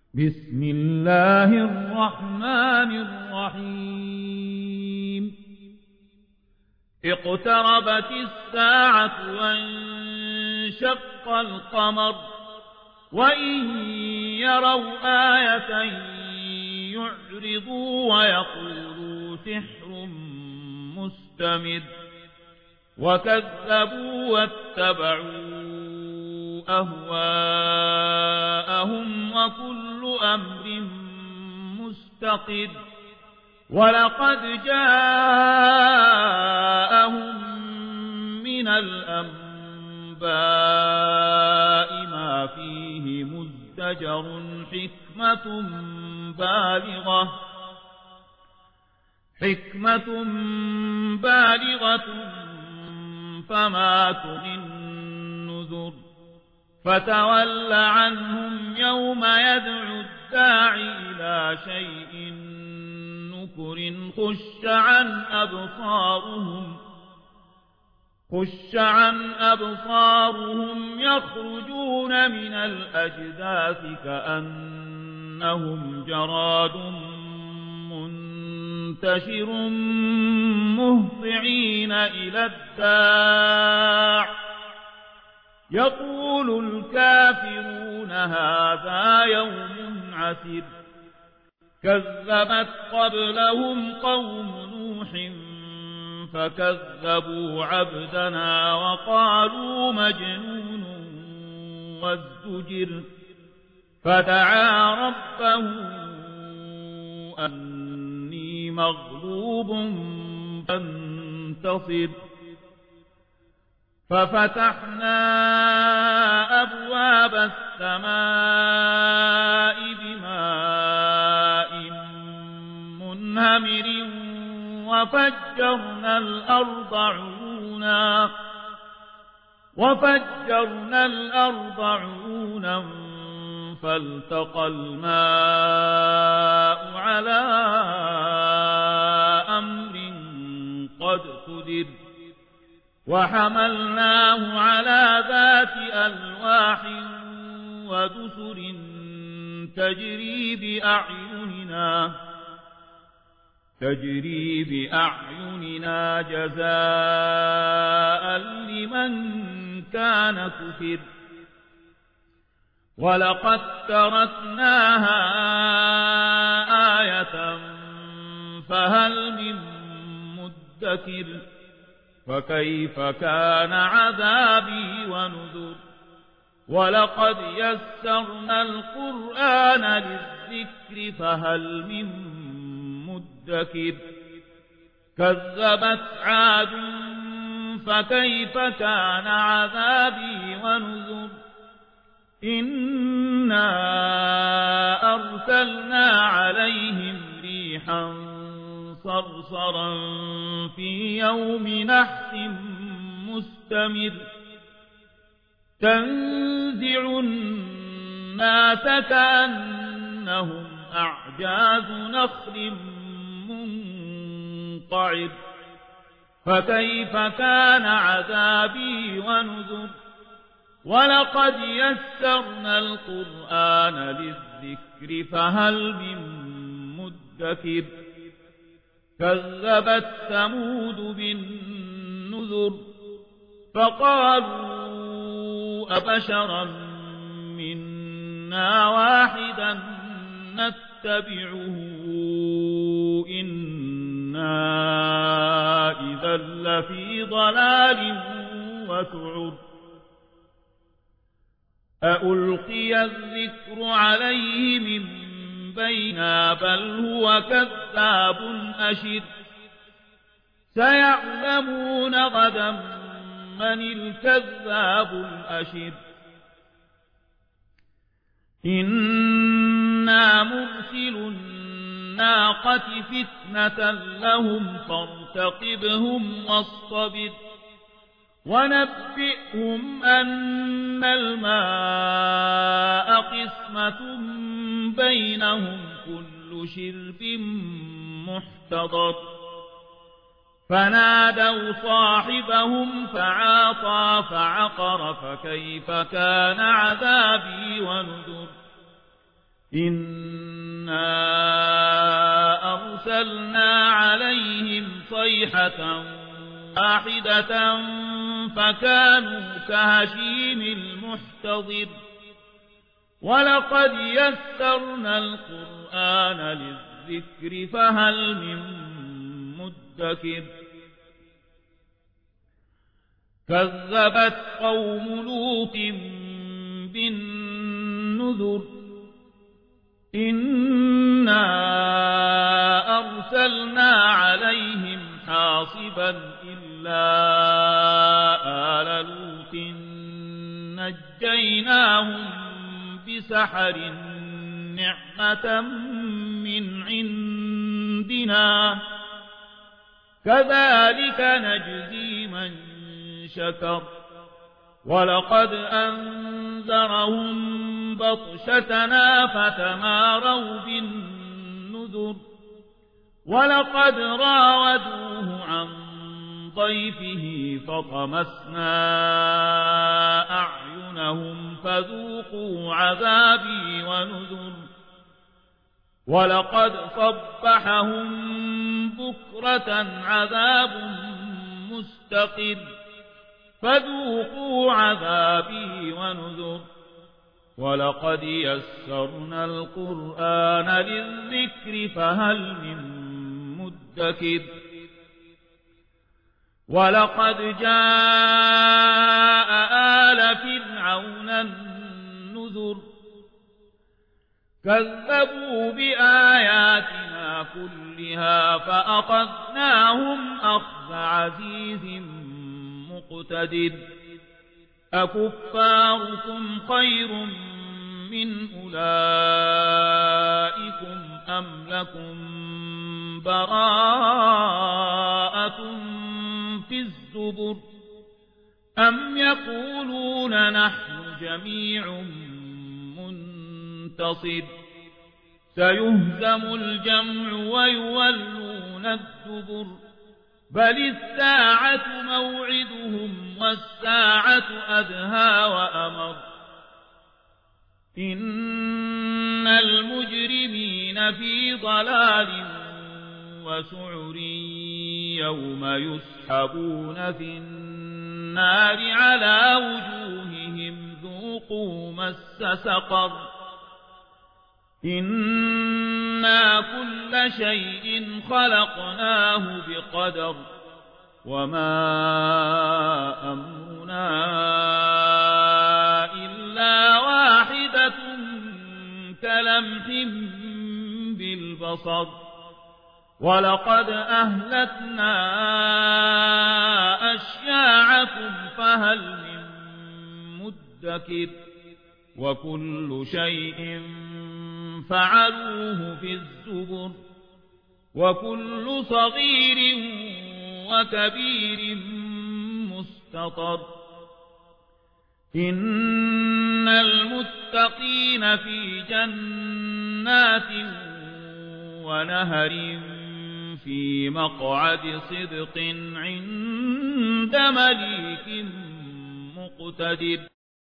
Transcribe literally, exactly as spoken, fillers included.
بسم الله الرحمن الرحيم اقتربت الساعة وانشق القمر وإن يروا آية يعرضوا ويقولوا سحر مستمر وكذبوا واتبعوا أهواءهم وكل أمر مستقر ولقد جاءهم من الأنباء ما فيه مزدجر حكمة بالغة حكمة بالغة فما تغني النذر فتول عنهم يوم يدعو الداعي إلى شيء نكر خش عن أبصارهم خش عن أبصارهم يخرجون من الأجداث كأنهم جراد منتشر مهطعين إلى الداع يقول الكافرون هذا يوم عسر كذبت قبلهم قوم نوح فكذبوا عبدنا وقالوا مجنون وازدجر فدعا ربه أني مغلوب فانتصر ففتحنا أبواب السماء بماء منهمر وفجرنا الأرض عيونا وفجرنا الأرض عيونا فالتقى الماء على أمر قد قدر وحملناه على ذات ألواح ودسر تجري بأعيننا تجري بأعيننا جزاء لمن كان كفر ولقد تركناها آية فهل من مدكر فكيف كان عذابي ونذر ولقد يسرنا القرآن للذكر فهل من مدكر كذبت عاد فكيف كان عذابي ونذر إنا أرسلنا عليهم ريحا صرصرا في يوم نحس مستمر تنزع الناس كأنهم أعجاز نخل منقعر فكيف كان عذابي ونذر ولقد يسرنا القرآن للذكر فهل من مدكر كذبت ثمود بالنذر فقالوا أبشرا منا واحدا نتبعه إنا إذا لفي ضلال وسعر أألقي الذكر عليه من بينا بل هو كذاب أشر سيعلمون غدا من الكذاب الأشر إنا مرسل الناقة فتنة لهم فارتقبهم واصطبر ونبئهم أن الماء قسمة بينهم كل شرب محتضر فنادوا صاحبهم فعاطى فعقر فكيف كان عذابي ونذر إنا أرسلنا عليهم صيحة واحدة فكانوا كهشيم المحتضر ولقد يسرنا القرآن للذكر فهل من مدكر كذبت قوم لوط بالنذر إنا أرسلنا عليهم حاصبا إلا آل لوط نجيناهم بسحر نعمة من عندنا كذلك نجزي من شكر ولقد أنذرهم بطشتنا فتماروا بالنذر ولقد راودوه عن ضيفه فطمسنا أعينهم فذوقوا عذابي ونذر ولقد صبحهم بكرة عذاب مستقر فذوقوا عذابي ونذر ولقد يسرنا القرآن للذكر فهل من مدكر ولقد جاء آل فرعون النذر كذبوا بآياتنا كلها فأخذناهم أخذ عزيز مقتدر أكفاركم خير من أولئكم أم لكم براءة في الزبر أم يقولون نحن جميع منتصر سيهزم الجمع ويولون الدبر بل الساعة موعدهم والساعة أدهى وأمر إن المجرمين في ضلال وسعر يوم يسحبون في النار على وجوههم ذوقوا مس سقر إنا كل شيء خلقناه بقدر وما أمرنا إلا واحدة كلمح بالبصر ولقد أهلكنا أشياعكم فهل من مدكر وكل شيء فعلوه في الزبر وكل صغير وكبير مستطر إن المتقين في جنات ونهر في مقعد صدق عند مليك مقتدر